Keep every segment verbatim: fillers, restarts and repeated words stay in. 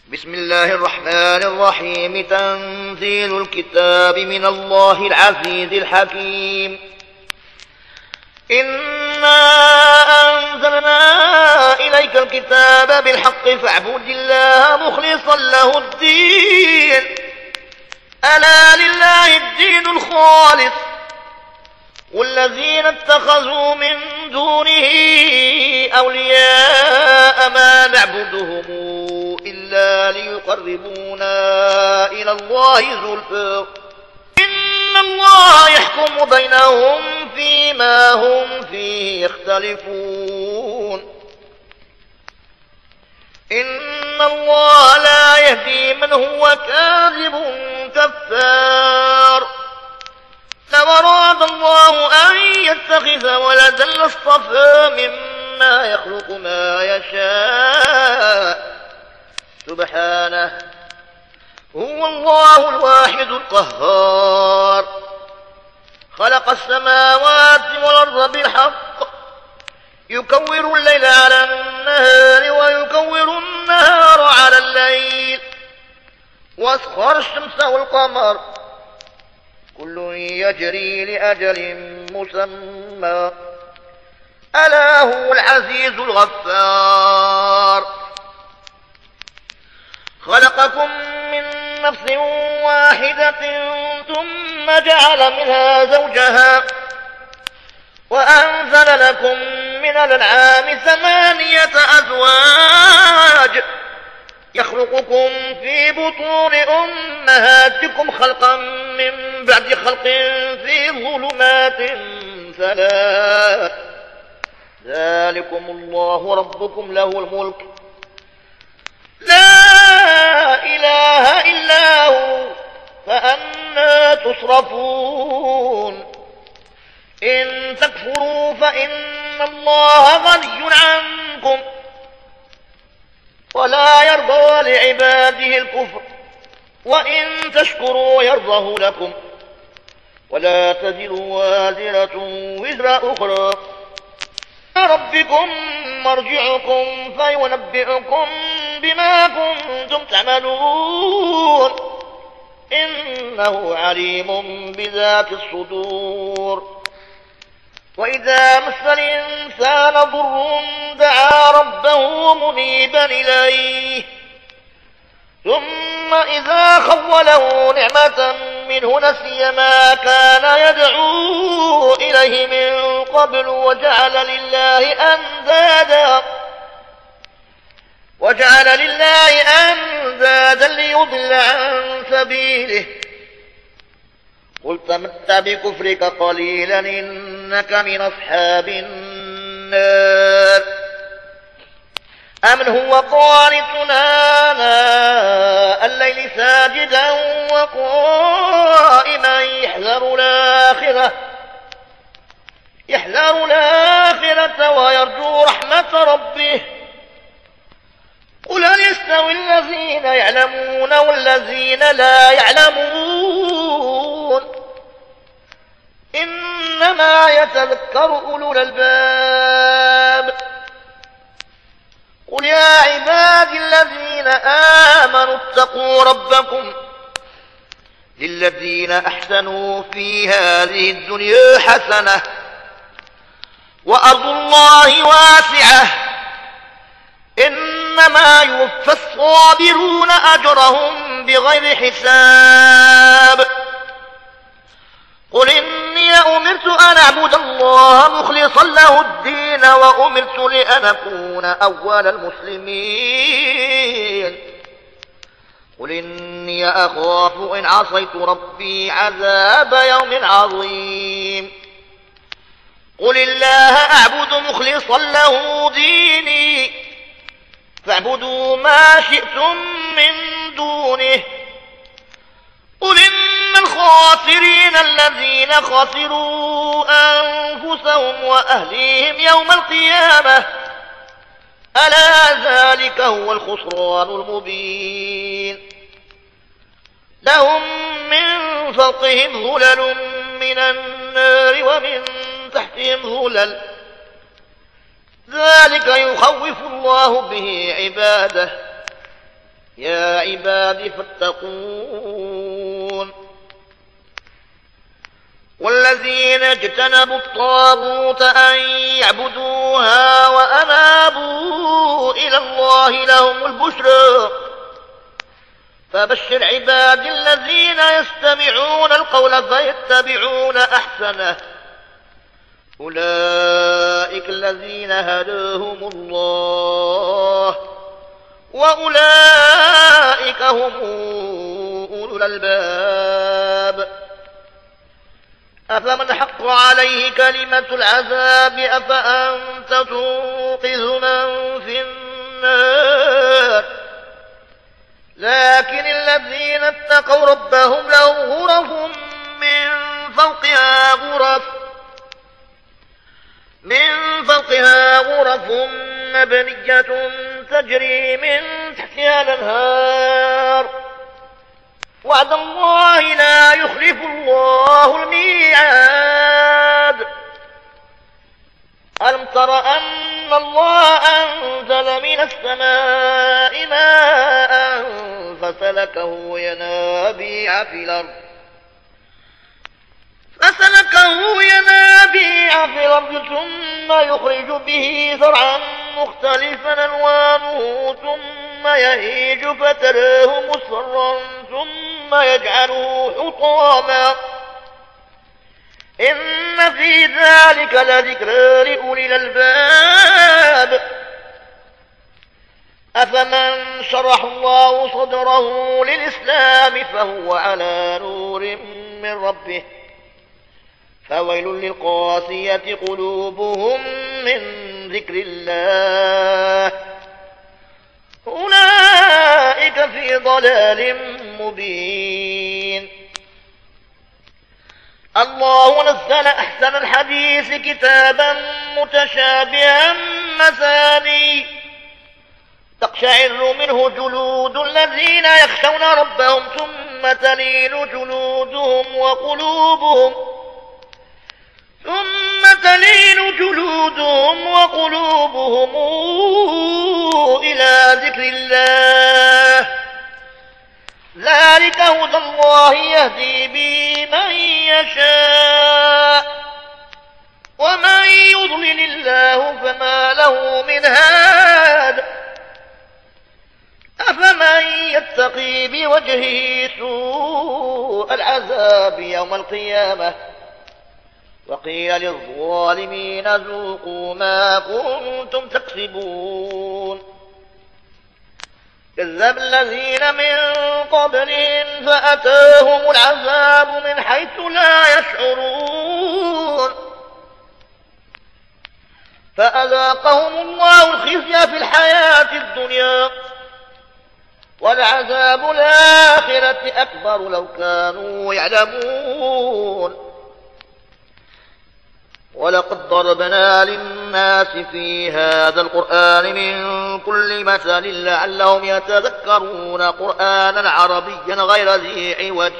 بسم الله الرحمن الرحيم. تنزيل الكتاب من الله العزيز الحكيم. إنا أنزلنا إليك الكتاب بالحق فاعبد الله مخلصا له الدين. ألا لله الدين الخالص والذين اتخذوا من دونه أولياء ما نعبدهم إلا ليقربونا إلى الله زلفى إن الله يحكم بينهم فيما هم فيه يختلفون. إن الله لا يهدي من هو كاذب كفار. لو أراد الله أن يتخذ ولدا لاصطفى مما يخلق ما يشاء سبحانه هو الله الواحد القهار. خلق السماوات والأرض بالحق يكور الليل على النهار ويكور النهار على الليل وأسخر الشمس والقمر كل يجري لأجل مسمى ألا هو العزيز الغفار. خلقكم من نفس واحدة ثم جعل منها زوجها وأنزل لكم من الأنعام ثمانية أزواج يخلقكم في بطون أمهاتكم خلقا من بعد خلق في ظلمات ثلاث ذلكم الله ربكم له الملك لا إله إلا هو فأنى تصرفون. إن تكفروا فإن الله غني عنكم ولا يرضى لعباده الكفر وإن تشكروا يرضه لكم ولا تزر وازرة وزر أخرى. ربكم مرجعكم فينبئكم بما كنتم تعملون إنه عليم بذات الصدور. وإذا مس الإنسان ضر دعا ربه منيبا إليه ثم إذا خوله نعمة منه نسي ما كان يدعو إليه من قبل وجعل لله أندادا وجعل لله أندادا ليضل عن سبيله. قل تمتع بكفرك قليلا إنك من أصحاب النار. أمن هو قانتنا آناء الليل ساجدا وقائما يحذر الآخرة يحذر الآخرة ويرجو رحمة ربه. قل هل يستوي الذين يعلمون والذين لا يعلمون إنما يتذكر أولو الألباب. قل يا عبادي الذين آمنوا اتقوا ربكم للذين أحسنوا في هذه الدنيا حسنة وأرض الله واسعة إنما يوفى الصابرون أجرهم بغير حساب. قل إني أمرت أن أعبد الله مخلصا له الدين وأمرت لأن أكون أول المسلمين. قل إني أخاف إن عصيت ربي عذاب يوم عظيم. قل الله أعبد مخلصا له ديني فاعبدوا ما شئتم من دونه. قل إن الخاسرين الذين خسروا أنفسهم وأهليهم يوم القيامة ألا ذلك هو الخسران المبين. لهم من فوقهم ظلل من النار ومن تحتهم ظلل ذلك يخوف الله به عباده يا عباد فاتقون والذين اجتنبوا الطاغوت أن يعبدوها وأنابوا إلى الله لهم البشرى فبشر عباد الذين يستمعون القول فيتبعون أحسنه أولئك الذين هداهم الله وأولئك هم أولو الألباب أفمن حق عليه كلمة العذاب أفأنت تنقذ من في النار لكن الذين اتقوا ربهم لهم غرف من فوقها غرف من فوقها غرف مبنية تجري من تحتها الأنهار وعد الله لا يخلف الله الميعاد ألم تر أن الله أنزل من السماء ماء فسلكه ينابيع في الأرض فسلكه ينابيع في الأرض ثم يخرج به زرعا مختلفا ألوانه ثم يهيج فتراه مصفرا ثم يجعله حطاما إن في ذلك لذكرى لأولي الألباب أفمن شرح الله صدره للإسلام فهو على نور من ربه فويل للقاسية قلوبهم من ذكر الله أولئك في ضلال مبين الله نزل أحسن الحديث كتابا متشابها مثاني تقشعر منه جلود الذين يخشون ربهم ثم تلين جلودهم وقلوبهم ثم تلين جلودهم وقلوبهم إلى ذكر الله ذلك هدى الله يهدي به من يشاء ومن يضلل الله فما له من هاد أفمن يتقي بوجهه سوء العذاب يوم القيامة وقيل للظالمين ذوقوا ما كنتم تكسبون كذب الذين من قبلهم فأتاهم العذاب من حيث لا يشعرون فأذاقهم الله الخزي في الحياة الدنيا والعذاب الآخرة أكبر لو كانوا يعلمون ولقد ضربنا للناس في هذا القرآن من كل مثل لعلهم يتذكرون قرآنا عربيا غير ذي عوج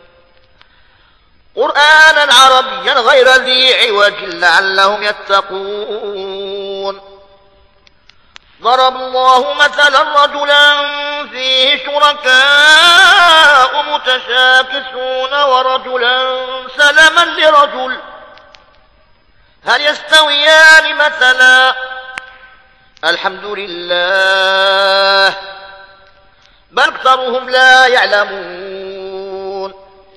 قرآنا عربيا غير ذي عوج لعلهم يتقون ضرب الله مثلا رجلا فيه شركاء متشاكسون ورجلا سلما لرجل هل يستويان مثلا الحمد لله بل أكثرهم لا يعلمون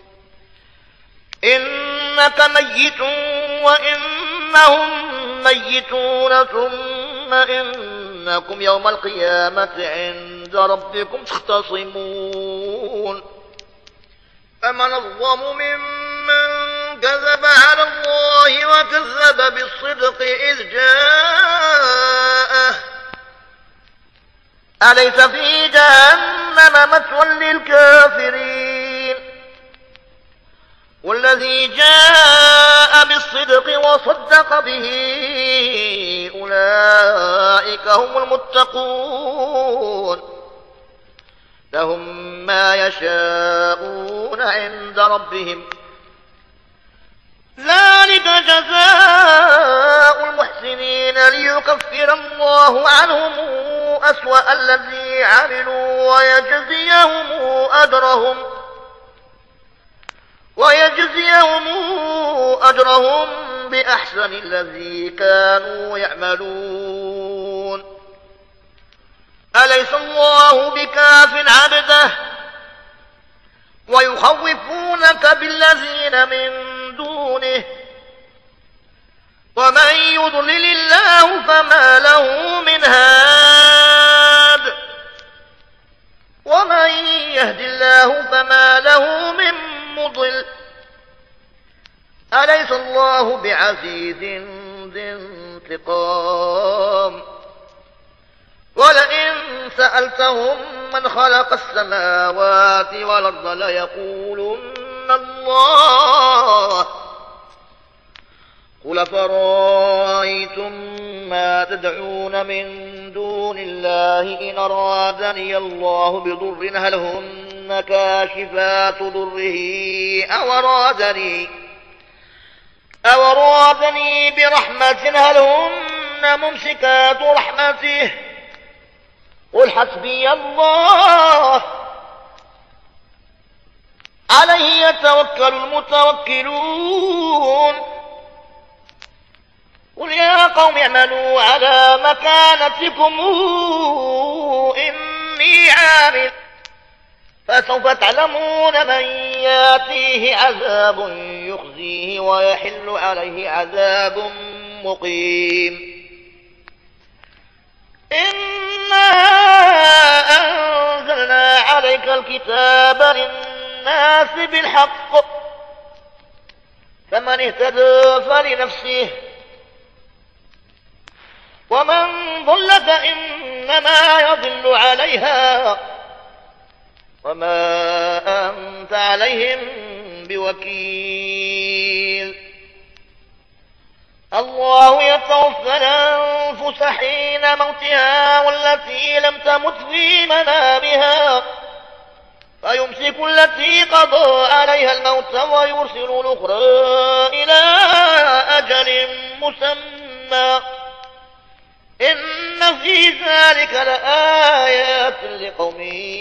إنك ميت وإنهم ميتون ثم إنكم يوم القيامة عند ربكم تختصمون فمن الظلم ممن كذب على الله وكذب بالصدق إذ جاءه أليس في جهنم مثوى للكافرين والذي جاء بالصدق وصدق به أولئك هم المتقون لهم ما يشاءون عند ربهم ذلك جزاء المحسنين ليكفر الله عنهم أسوأ الذي عملوا ويجزيهم أجرهم ويجزيهم أجرهم بأحسن الذي كانوا يعملون. أليس الله بكاف عبده ويخوفونك بالذين من دونه ومن يضلل الله فما له من هاد ومن يهد الله فما له من مضل. أليس الله بعزيز ذي انتقام. ولئن سألتهم من خلق السماوات والأرض ليقولن الله. قل فرأيتم ما تدعون من دون الله إن أرادني الله بضر هل هن كاشفات ضره أو أرادني أو أرادني برحمة هل هن ممسكات رحمته. قل حسبي الله عليه يتوكل المتوكلون. قل يا قوم اعملوا على مكانتكم إني عامل فسوف تعلمون من ياتيه عذاب يخزيه ويحل عليه عذاب مقيم. إنا أنزلنا عليك الكتاب للناس بالحق فمن اهتدى فلنفسه ومن ضل فإنما يضل عليها وما أنت عليهم بوكيل. الله يتوفى الأنفس حين موتها والتي لم تمت في منامها فيمسك التي قضى عليها الموت ويرسل الأخرى إلى أجل مسمى إن في ذلك لآيات لقوم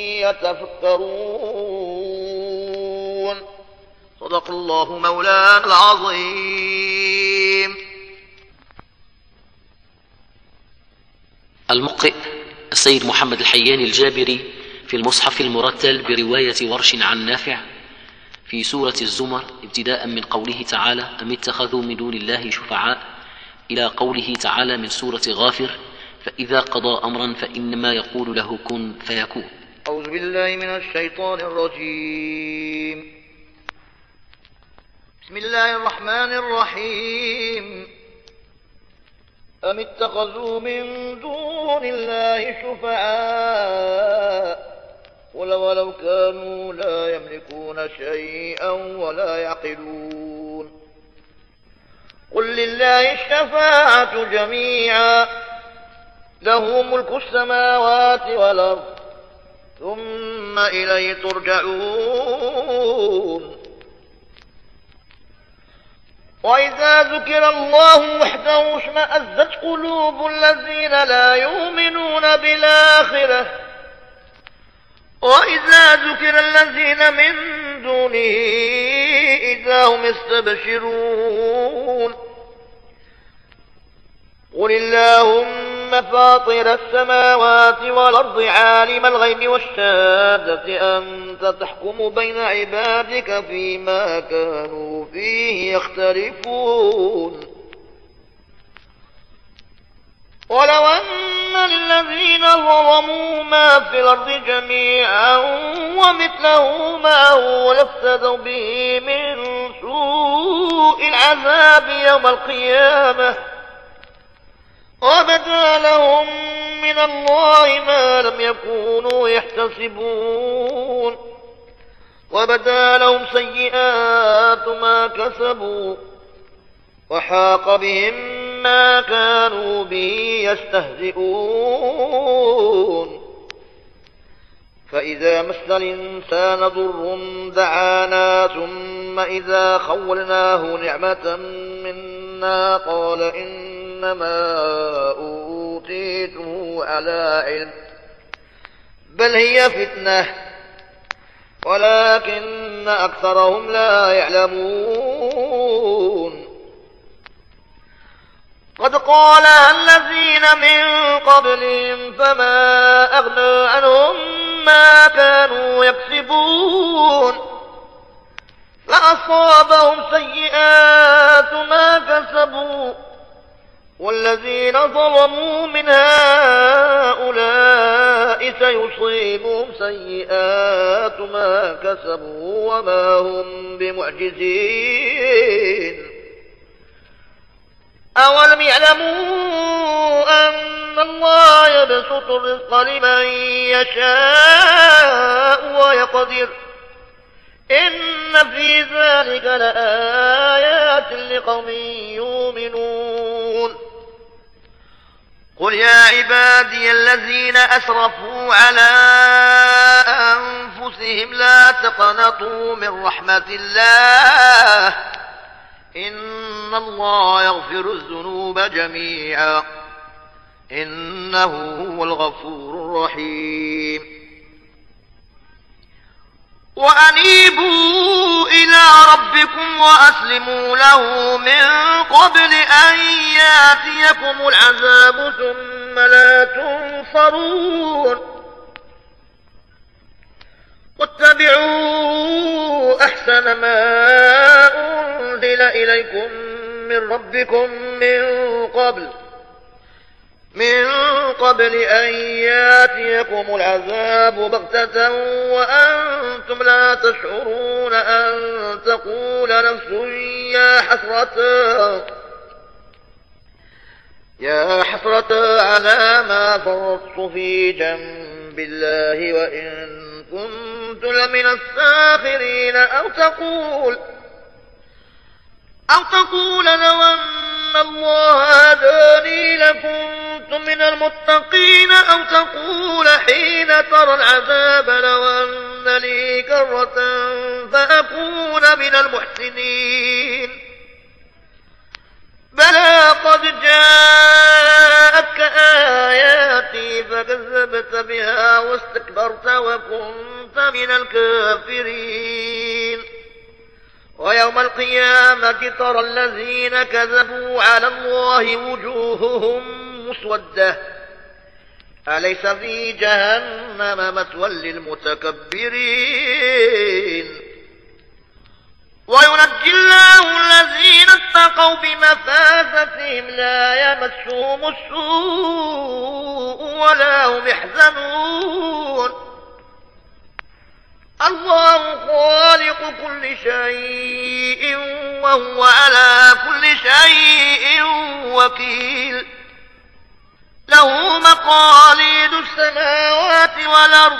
يتفكرون. صدق الله مولانا العظيم. المقرئ السيد محمد الحياني الجابري في المصحف المرتل برواية ورش عن نافع في سورة الزمر ابتداء من قوله تعالى أم اتخذوا من دون الله شفعاء إلى قوله تعالى من سورة غافر فإذا قضى أمرا فإنما يقول له كن فيكون. أعوذ بالله من الشيطان الرجيم. بسم الله الرحمن الرحيم. أم اتخذوا من دون الله شفعاء قل ولو كانوا لا يملكون شيئا ولا يعقلون. قل لله الشفاعة جميعا له ملك السماوات والأرض ثم إليه ترجعون. وإذا ذكر الله وحده اشمأزت قلوب الذين لا يؤمنون بالآخرة وإذا ذكر الذين من دونه إذا هم يستبشرون. قل اللهم فاطر السماوات والأرض عالم الغيب والشهادة أنت تحكم بين عبادك فيما كانوا فيه يختلفون. ولو أن الذين ظلموا ما في الأرض جميعا ومثله معه لافتدوا به من سوء العذاب يوم القيامة وبدا لهم من الله ما لم يكونوا يحتسبون وبدا لهم سيئات ما كسبوا وحاق بهم ما كانوا به يستهزئون. فإذا مس الإنسان ضر دعانا ثم إذا خولناه نعمة منا قال إنما أوتيته كفروا على علم بل هي فتنة ولكن أكثرهم لا يعلمون. قد قالها الذين من قبلهم فما أغنى عنهم ما كانوا يكسبون فأصابهم سيئات ما كسبوا والذين ظلموا من هؤلاء سيصيبهم سيئات ما كسبوا وما هم بمعجزين. أولم يعلموا أن الله يبسط الرزق لمن يشاء ويقدر إن في ذلك لآيات لقوم يؤمنون. قل يا عبادي الذين أسرفوا على أنفسهم لا تقنطوا من رحمة الله إن الله يغفر الذنوب جميعا إنه هو الغفور الرحيم. وأنيبوا إلى ربكم وأسلموا له من قبل أن يأتيكم العذاب ثم لا تنصرون. واتبعوا أحسن ما أنزل إليكم من ربكم من قبل من قبل أن يأتيكم العذاب بغتة وأنتم لا تشعرون أن تقول نفس يا حسرة يا حسرة على ما فرطت في جنب الله وإن كنت لمن الساخرين أو تقول أو تقول لو أن الله هداني لكنت من المتقين أو تقول حين ترى العذاب لو أن لي كرة فأكون من المحسنين. بلى قد جاءتك آياتي فكذبت بها واستكبرت وكنت من الكافرين. ويوم القيامة ترى الذين كذبوا على الله وجوههم مسودة أليس في جهنم مثوى للمتكبرين. وينجي الله الذين اتقوا بمفازتهم لا يمسهم السوء ولا هم يحزنون. الله خالق كل شيء وهو على كل شيء وكيل. له مقاليد السماوات والأرض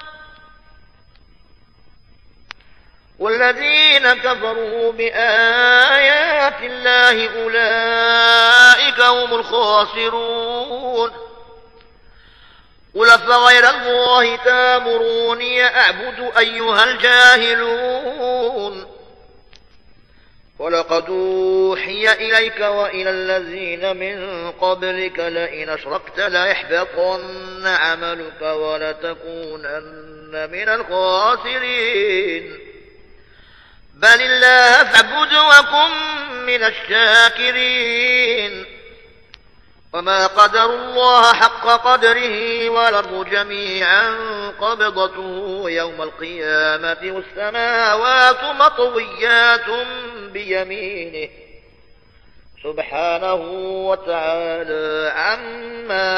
والذين كفروا بآيات الله أولئك هم الخاسرون. قل أفغير الله تامروني أعبد أيها الجاهلون. ولقد أوحي إليك وإلى الذين من قبلك لئن أشركت ليحبطن عملك ولتكونن من الخاسرين. بل الله فاعبد وكن من الشاكرين. وما قدر الله حق قدره والأرض جميعا قبضته يوم القيامة والسماوات مطويات بيمينه سبحانه وتعالى عما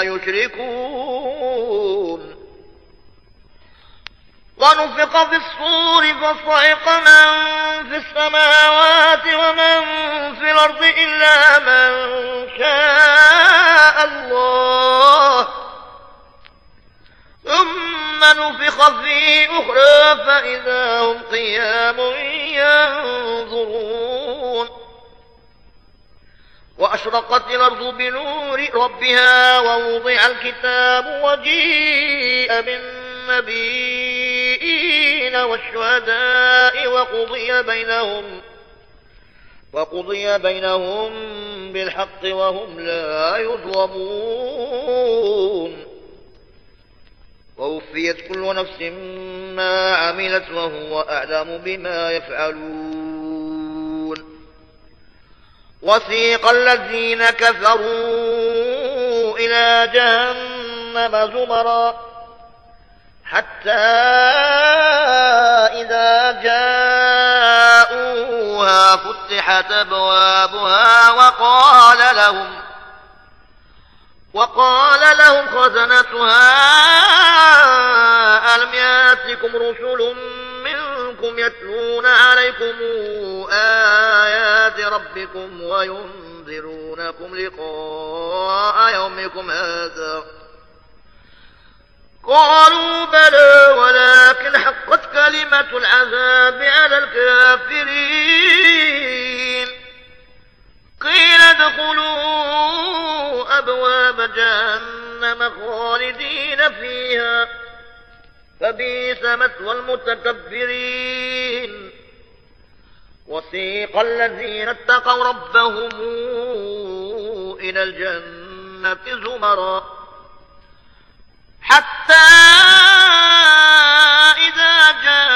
يشركون. ونفخ في الصور فصعق من في السماوات ومن في الأرض إلا من شاء الله ثم نفخ في أخرى فإذا هم قيام ينظرون. وأشرقت الأرض بنور ربها ووضع الكتاب وجيء بالنبيين والشهداء وقضي بينهم وقضي بينهم بالحق وهم لا يظلمون. ووفيت كل نفس ما عملت وهو أعلم بما يفعلون. وسيق الذين كفروا إلى جهنم زمرا حتى إذا جاءوها فتحت أبوابها وقال لهم وقال لهم خزنتها ألم يأتكم رسل منكم يتلون عليكم آيات ربكم وينذرونكم لقاء يومكم هذا؟ قالوا بلى ولكن حقت كلمة العذاب على الكافرين. قيل ادخلوا أبواب جهنم خالدين فيها فبئس مثوى المتكبرين. وسيق الذين اتقوا ربهم إلى الجنة زمرا حتى إذا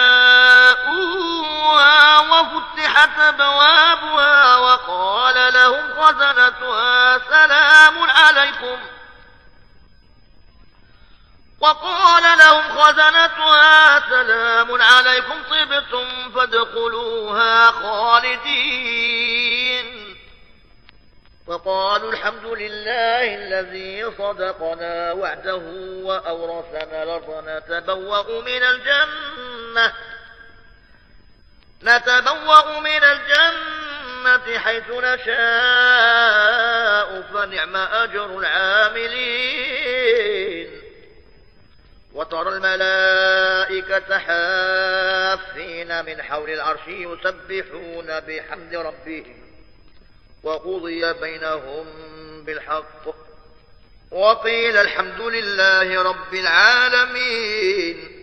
جاءوها وفتحت أبوابها وقال لهم خزنتها سلام عليكم وقال لهم خزنتها سلام عليكم طبتم فادخلوها خالدين. وقالوا الحمد لله الذي صدقنا وعده وأورثنا الأرض نتبوأ من الجنة نتبوأ من الجنة حيث نشاء فنعم أجر العاملين. وترى الملائكة حافين من حول العرش يسبحون بحمد ربهم وقضي بينهم بالحق وقيل الحمد لله رب العالمين.